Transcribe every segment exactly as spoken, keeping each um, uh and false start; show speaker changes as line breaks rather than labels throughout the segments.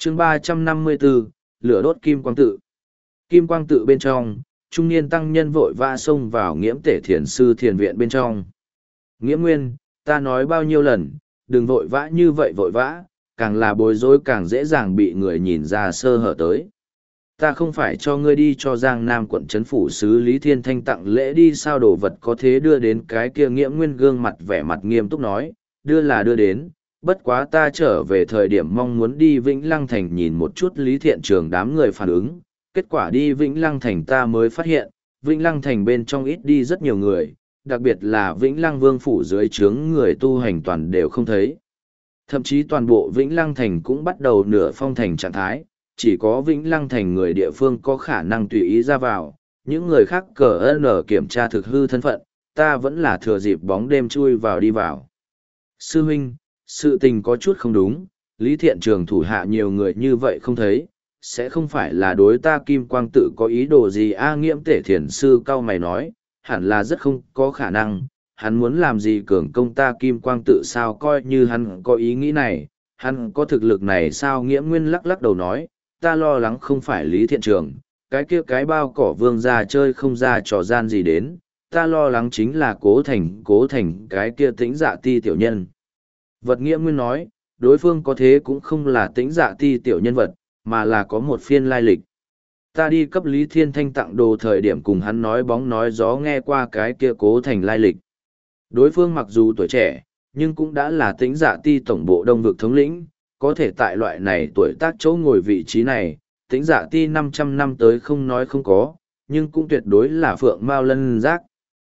chương ba trăm năm mươi bốn, lửa đốt kim quang tự. Kim quang tự bên trong, trung niên tăng nhân vội vã xông vào nghiễm tể thiền sư thiền viện bên trong. Nghiễm nguyên, ta nói bao nhiêu lần, đừng vội vã như vậy vội vã, càng là bối rối càng dễ dàng bị người nhìn ra sơ hở tới. Ta không phải cho ngươi đi cho Giang Nam quận trấn phủ sứ Lý Thiên Thanh tặng lễ đi sao đồ vật có thế đưa đến cái kia Nghiễm nguyên gương mặt vẻ mặt nghiêm túc nói, đưa là đưa đến, bất quá ta trở về thời điểm mong muốn đi Vĩnh Lăng Thành nhìn một chút Lý Thiện Trường đám người phản ứng, kết quả đi Vĩnh Lăng Thành ta mới phát hiện, Vĩnh Lăng Thành bên trong ít đi rất nhiều người, đặc biệt là Vĩnh Lăng Vương phủ dưới trướng người tu hành toàn đều không thấy. Thậm chí toàn bộ Vĩnh Lăng Thành cũng bắt đầu nửa phong thành trạng thái, chỉ có Vĩnh Lăng Thành người địa phương có khả năng tùy ý ra vào, những người khác cờ ơn kiểm tra thực hư thân phận, ta vẫn là thừa dịp bóng đêm chui vào đi vào. Sư huynh, sự tình có chút không đúng, Lý Thiện Trường thủ hạ nhiều người như vậy không thấy, sẽ không phải là đối ta Kim Quang tự có ý đồ gì a Nghiễm tể thiền sư cao mày nói, hẳn là rất không có khả năng, hắn muốn làm gì cường công ta Kim Quang tự sao coi như hắn có ý nghĩ này, hắn có thực lực này sao Nghiễm nguyên lắc lắc đầu nói, ta lo lắng không phải Lý Thiện Trường, cái kia cái bao cỏ vương ra chơi không ra trò gian gì đến, ta lo lắng chính là cố thành cố thành cái kia tĩnh dạ ti tiểu nhân. Vật Nghiễm nguyên nói, đối phương có thế cũng không là tĩnh dạ ti tiểu nhân vật, mà là có một phiên lai lịch. Ta đi cấp Lý Thiên Thanh tặng đồ thời điểm cùng hắn nói bóng nói gió nghe qua cái kia cố thành lai lịch. Đối phương mặc dù tuổi trẻ, nhưng cũng đã là tĩnh dạ ti tổng bộ đông vực thống lĩnh, có thể tại loại này tuổi tác chỗ ngồi vị trí này, tĩnh dạ ti năm trăm năm tới không nói không có, nhưng cũng tuyệt đối là phượng mao lân giác.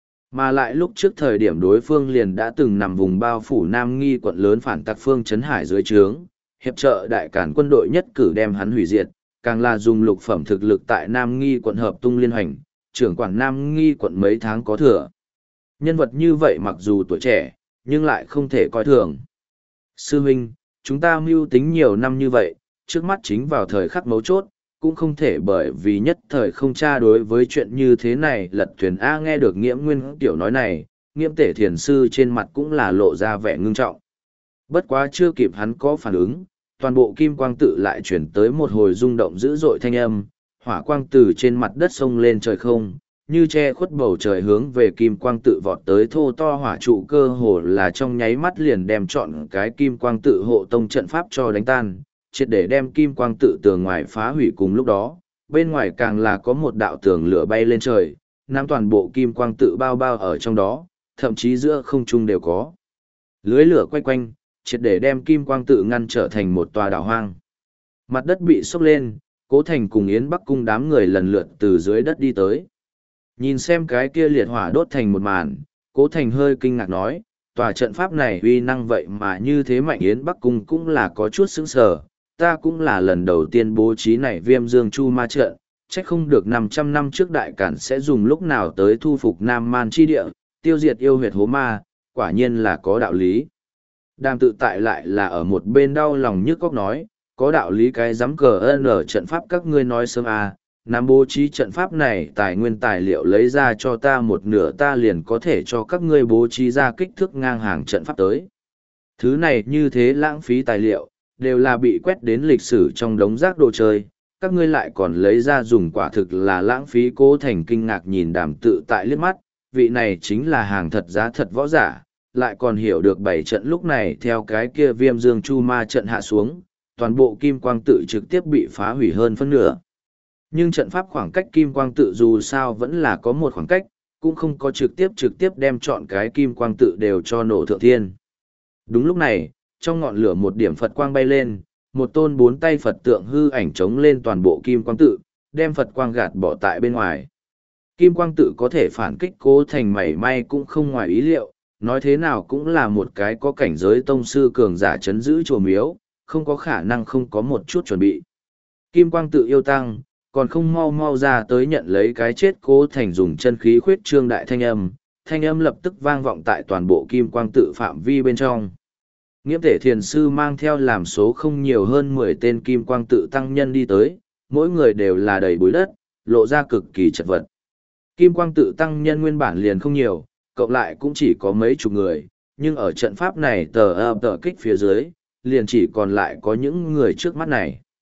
Mà lại lúc trước thời điểm đối phương liền đã từng nằm vùng bao phủ Nam Nghi quận lớn phản tặc phương Trấn Hải dưới trướng, hiệp trợ đại cản quân đội nhất cử đem hắn hủy diệt, càng là dùng lục phẩm thực lực tại Nam Nghi quận hợp tung liên hành, trưởng quản Nam Nghi quận mấy tháng có thừa. Nhân vật như vậy mặc dù tuổi trẻ, nhưng lại không thể coi thường. Sư huynh, chúng ta mưu tính nhiều năm như vậy, trước mắt chính vào thời khắc mấu chốt, cũng không thể bởi vì nhất thời không tra đối với chuyện như thế này lật thuyền A nghe được Nghiễm nguyên tiểu nói này, Nghiễm tể thiền sư trên mặt cũng là lộ ra vẻ ngưng trọng. Bất quá chưa kịp hắn có phản ứng, toàn bộ kim quang tự lại chuyển tới một hồi rung động dữ dội thanh âm, hỏa quang từ trên mặt đất sông lên trời không, như che khuất bầu trời hướng về kim quang tự vọt tới thô to hỏa trụ cơ hồ là trong nháy mắt liền đem chọn cái kim quang tự hộ tông trận pháp cho đánh tan, triệt để đem kim quang tự tường ngoài phá hủy cùng lúc đó, bên ngoài càng là có một đạo tường lửa bay lên trời, nắm toàn bộ kim quang tự bao bao ở trong đó, thậm chí giữa không trung đều có lưới lửa quay quanh, triệt để đem kim quang tự ngăn trở thành một tòa đảo hoang. Mặt đất bị sốc lên, Cố Thành cùng Yến Bắc Cung đám người lần lượt từ dưới đất đi tới. Nhìn xem cái kia liệt hỏa đốt thành một màn, Cố Thành hơi kinh ngạc nói, tòa trận pháp này uy năng vậy mà như thế mạnh. Yến Bắc Cung cũng là có chút sững sờ, ta cũng là lần đầu tiên bố trí này Viêm Dương Chu Ma trận, trách không được năm trăm năm trước đại cản sẽ dùng lúc nào tới thu phục Nam Man chi địa, tiêu diệt yêu huyệt hố ma, quả nhiên là có đạo lý. Đàm tự tại lại là ở một bên đau lòng nhức góc nói, có đạo lý cái giám cờ ơn ở trận pháp các ngươi nói sớm à, nắm bố trí trận pháp này tài nguyên tài liệu lấy ra cho ta một nửa ta liền có thể cho các ngươi bố trí ra kích thước ngang hàng trận pháp tới. Thứ này như thế lãng phí tài liệu, đều là bị quét đến lịch sử trong đống rác đồ chơi, các ngươi lại còn lấy ra dùng quả thực là lãng phí. Cố Thành kinh ngạc nhìn Đàm tự tại liếc mắt, vị này chính là hàng thật giá thật võ giả, lại còn hiểu được bảy trận lúc này theo cái kia Viêm Dương Chu Ma trận hạ xuống, toàn bộ kim quang tự trực tiếp bị phá hủy hơn phân nửa. Nhưng trận pháp khoảng cách kim quang tự dù sao vẫn là có một khoảng cách, cũng không có trực tiếp trực tiếp đem chọn cái kim quang tự đều cho nổ thượng thiên. Đúng lúc này, trong ngọn lửa một điểm Phật quang bay lên, một tôn bốn tay Phật tượng hư ảnh trống lên toàn bộ kim quang tự, đem Phật quang gạt bỏ tại bên ngoài. Kim quang tự có thể phản kích Cố Thành mảy may cũng không ngoài ý liệu, nói thế nào cũng là một cái có cảnh giới tông sư cường giả chấn giữ chùa miếu, không có khả năng không có một chút chuẩn bị. Kim quang tự yêu tăng, còn không mau mau ra tới nhận lấy cái chết. Cố Thành dùng chân khí khuyết trương đại thanh âm, thanh âm lập tức vang vọng tại toàn bộ kim quang tự phạm vi bên trong. Nghiễm tể thiền sư mang theo làm số không nhiều hơn mười tên kim quang tự tăng nhân đi tới, mỗi người đều là đầy bụi đất, lộ ra cực kỳ chật vật. Kim quang tự tăng nhân nguyên bản liền không nhiều, cộng lại cũng chỉ có mấy chục người, nhưng ở trận pháp này tờ ập tờ kích phía dưới, liền chỉ còn lại có những người trước mắt này.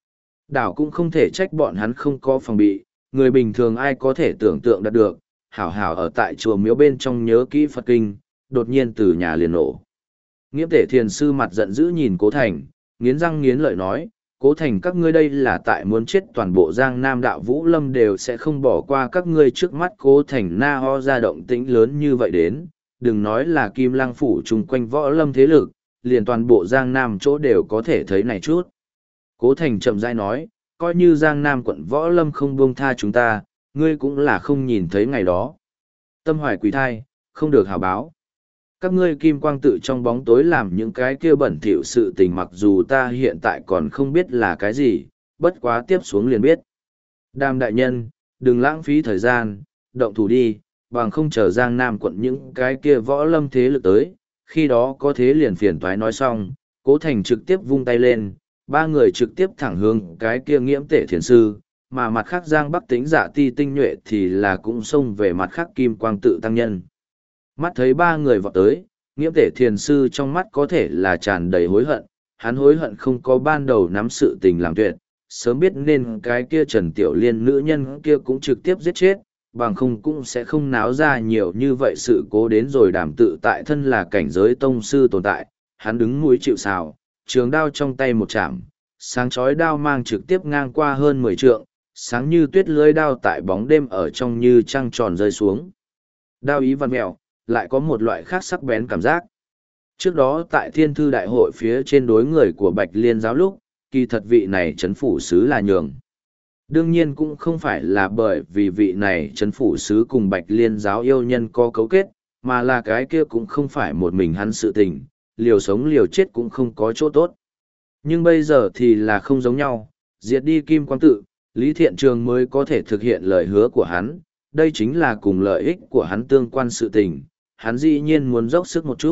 Đảo cũng không thể trách bọn hắn không có phòng bị, người bình thường ai có thể tưởng tượng đạt được, hảo hảo ở tại chùa miếu bên trong nhớ kỹ Phật kinh, đột nhiên từ nhà liền nổ. Nghiễm Tể Thiền Sư mặt giận dữ nhìn Cố Thành, nghiến răng nghiến lợi nói, Cố Thành các ngươi đây là tại muốn chết toàn bộ Giang Nam đạo Vũ Lâm đều sẽ không bỏ qua các ngươi trước mắt. Cố Thành na ho ra động tĩnh lớn như vậy đến, đừng nói là Kim Lăng phủ chung quanh Võ Lâm thế lực, liền toàn bộ Giang Nam chỗ đều có thể thấy này chút. Cố Thành chậm rãi nói, coi như Giang Nam quận Võ Lâm không buông tha chúng ta, ngươi cũng là không nhìn thấy ngày đó. Tâm hoài quỷ thai, không được hào báo. Các ngươi kim quang tự trong bóng tối làm những cái kia bẩn thỉu sự tình, mặc dù ta hiện tại còn không biết là cái gì, bất quá tiếp xuống liền biết. Đàm đại nhân, đừng lãng phí thời gian, động thủ đi, bằng không chờ Giang Nam quận những cái kia võ lâm thế lực tới, khi đó có thế liền phiền toái. Nói xong, Cố Thành trực tiếp vung tay lên, ba người trực tiếp thẳng hướng cái kia Nghiễm Tể Thiền Sư, mà mặt khác Giang Bắc Tính Dạ Ti tinh nhuệ thì là cũng xông về mặt khác Kim Quang Tự tăng nhân. Mắt thấy ba người vọt tới, Nghiễm Tể Thiền Sư trong mắt có thể là tràn đầy hối hận, hắn hối hận không có ban đầu nắm sự tình làm tuyệt, sớm biết nên cái kia Trần Tiểu Liên nữ nhân kia cũng trực tiếp giết chết, bằng không cũng sẽ không náo ra nhiều như vậy sự cố đến rồi. Đàm Tự Tại thân là cảnh giới tông sư tồn tại, hắn đứng mũi chịu sào, trường đao trong tay một chạm, sáng chói đao mang trực tiếp ngang qua hơn mười trượng, sáng như tuyết lưới đao tại bóng đêm ở trong như trăng tròn rơi xuống. Đao ý văn mèo, lại có một loại khác sắc bén cảm giác. Trước đó tại Thiên Thư Đại hội phía trên đối người của Bạch Liên giáo lúc, kỳ thật vị này trấn phủ sứ là nhường. Đương nhiên cũng không phải là bởi vì vị này trấn phủ sứ cùng Bạch Liên giáo yêu nhân có cấu kết, mà là cái kia cũng không phải một mình hắn sự tình, liều sống liều chết cũng không có chỗ tốt. Nhưng bây giờ thì là không giống nhau, diệt đi Kim Quang Tự, Lý Thiện Trường mới có thể thực hiện lời hứa của hắn, đây chính là cùng lợi ích của hắn tương quan sự tình, hắn dĩ nhiên muốn dốc sức một chút.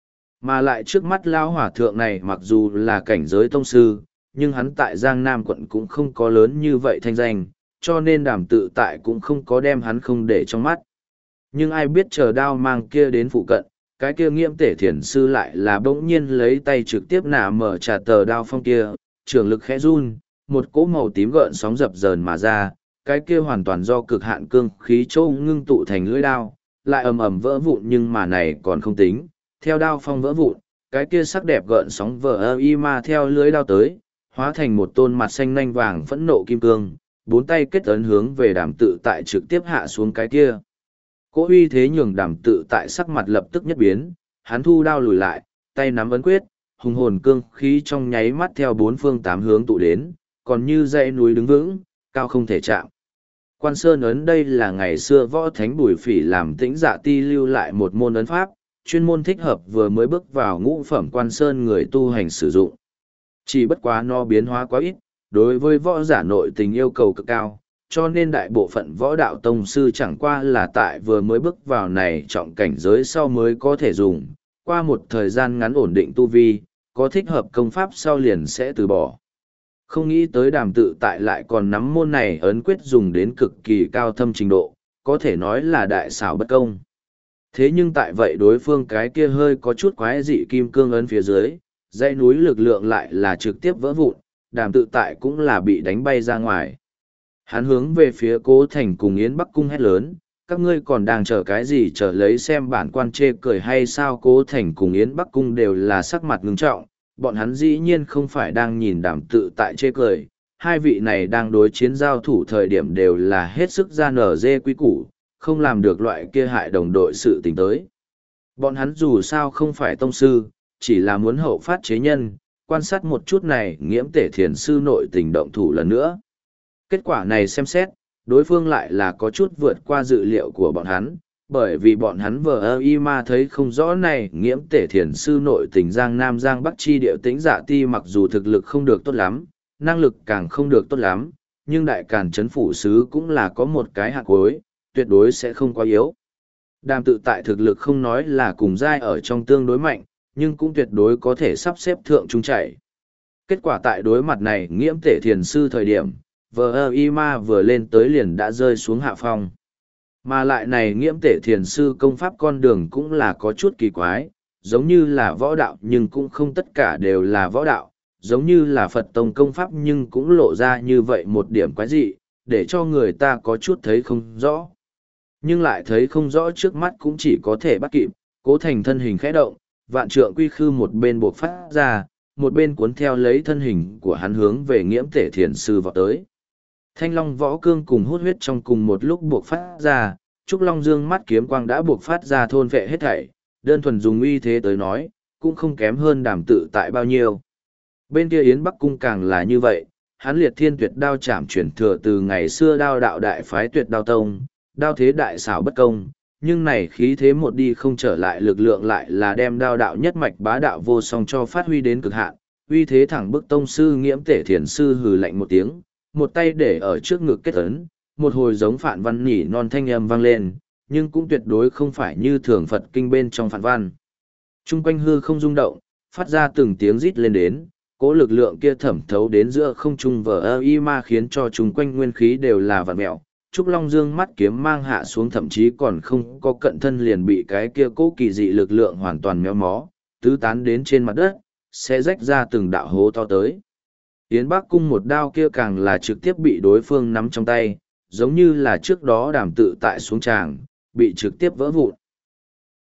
Mà lại trước mắt lao hỏa thượng này mặc dù là cảnh giới tông sư, nhưng hắn tại Giang Nam quận cũng không có lớn như vậy thanh danh, cho nên Đàm Tự Tại cũng không có đem hắn không để trong mắt. Nhưng ai biết chờ đao mang kia đến phụ cận, cái kia Nghiễm Tể Thiền Sư lại là bỗng nhiên lấy tay trực tiếp nả mở trả tờ đao phong kia, trường lực khẽ run, một cỗ màu tím gợn sóng dập dờn mà ra, cái kia hoàn toàn do cực hạn cương khí châu ngưng tụ thành lưỡi đao, lại ầm ầm vỡ vụn. Nhưng mà này còn không tính, theo đao phong vỡ vụn, cái kia sắc đẹp gợn sóng vỡ ơ y ma theo lưỡi đao tới, hóa thành một tôn mặt xanh nanh vàng phẫn nộ kim cương, bốn tay kết ấn hướng về Đàm Tự Tại trực tiếp hạ xuống cái kia. Cỗ uy thế nhường Đàm Tự Tại sắc mặt lập tức nhất biến, hắn thu đao lùi lại, tay nắm ấn quyết, hùng hồn cương khí trong nháy mắt theo bốn phương tám hướng tụ đến, còn như dãy núi đứng vững, cao không thể chạm. Quan Sơn ấn đây là ngày xưa võ thánh Bùi Phỉ làm Tĩnh Dạ Ti lưu lại một môn ấn pháp, chuyên môn thích hợp vừa mới bước vào ngũ phẩm Quan Sơn người tu hành sử dụng. Chỉ bất quá nó biến hóa quá ít, đối với võ giả nội tình yêu cầu cực cao, cho nên đại bộ phận võ đạo tông sư chẳng qua là tại vừa mới bước vào này trọng cảnh giới sau mới có thể dùng, qua một thời gian ngắn ổn định tu vi, có thích hợp công pháp sau liền sẽ từ bỏ. Không nghĩ tới Đàm Tự Tại lại còn nắm môn này ấn quyết dùng đến cực kỳ cao thâm trình độ, có thể nói là đại xảo bất công. Thế nhưng tại vậy đối phương cái kia hơi có chút quái dị kim cương ấn phía dưới, dãy núi lực lượng lại là trực tiếp vỡ vụn, Đàm Tự Tại cũng là bị đánh bay ra ngoài. Hắn hướng về phía Cố Thành cùng Yến Bắc Cung hét lớn, các ngươi còn đang chờ cái gì, chờ lấy xem bản quan chê cười hay sao? Cố Thành cùng Yến Bắc Cung đều là sắc mặt ngưng trọng, bọn hắn dĩ nhiên không phải đang nhìn Đàm Tự Tại chê cười, hai vị này đang đối chiến giao thủ thời điểm đều là hết sức ra nở dê quý củ, không làm được loại kia hại đồng đội sự tình tới. Bọn hắn dù sao không phải tông sư, chỉ là muốn hậu phát chế nhân, quan sát một chút này Nghiễm Tể Thiền Sư nội tình động thủ lần nữa. Kết quả này xem xét, đối phương lại là có chút vượt qua dự liệu của bọn hắn, bởi vì bọn hắn vờ ơ y ma thấy không rõ này Nghiễm Tể Thiền Sư nội tình Giang Nam Giang Bắc chi điệu Tĩnh Dạ Ti mặc dù thực lực không được tốt lắm, năng lực càng không được tốt lắm, nhưng đại càn trấn phủ sứ cũng là có một cái hạt cuối, tuyệt đối sẽ không quá yếu. Đàm Tự Tại thực lực không nói là cùng giai ở trong tương đối mạnh, nhưng cũng tuyệt đối có thể sắp xếp thượng trung chạy. Kết quả tại đối mặt này Nghiễm Tể Thiền Sư thời điểm, vờ ơ y ma vừa lên tới liền đã rơi xuống hạ phong. Mà lại này Nghiễm Tể Thiền Sư công pháp con đường cũng là có chút kỳ quái, giống như là võ đạo nhưng cũng không tất cả đều là võ đạo, giống như là Phật tông công pháp nhưng cũng lộ ra như vậy một điểm quái dị, để cho người ta có chút thấy không rõ. Nhưng lại thấy không rõ trước mắt cũng chỉ có thể bắt kịp, Cố Thành thân hình khẽ động, vạn trượng quy khư một bên buộc phát ra, một bên cuốn theo lấy thân hình của hắn hướng về nghiễm tể thiền sư vọt tới. Thanh long võ cương cùng hút huyết trong cùng một lúc buộc phát ra, Trúc Long Dương mắt kiếm quang đã buộc phát ra thôn vệ hết thảy, đơn thuần dùng uy thế tới nói, cũng không kém hơn Đàm Tự tại bao nhiêu. Bên kia Yến Bắc Cung càng là như vậy, hắn liệt thiên tuyệt đao chạm chuyển thừa từ ngày xưa đao đạo đại phái tuyệt đao tông, đao thế đại xảo bất công, nhưng này khí thế một đi không trở lại lực lượng lại là đem đao đạo nhất mạch bá đạo vô song cho phát huy đến cực hạn, uy thế thẳng bức tông sư nghiễm tể thiền sư hừ lạnh một tiếng, một tay để ở trước ngực kết ấn, một hồi giống phản văn nhỉ non thanh âm vang lên, nhưng cũng tuyệt đối không phải như thường Phật kinh bên trong phản văn. Trung quanh hư không rung động, phát ra từng tiếng rít lên đến, cố lực lượng kia thẩm thấu đến giữa không trung vờ ơ y ma khiến cho chúng quanh nguyên khí đều là vạn mẹo. Trúc Long Dương mắt kiếm mang hạ xuống thậm chí còn không có cận thân liền bị cái kia cố kỳ dị lực lượng hoàn toàn méo mó, tứ tán đến trên mặt đất, sẽ rách ra từng đạo hố to tới. Yến Bắc Cung một đao kia càng là trực tiếp bị đối phương nắm trong tay, giống như là trước đó Đàm Tự tại xuống tràng, bị trực tiếp vỡ vụn.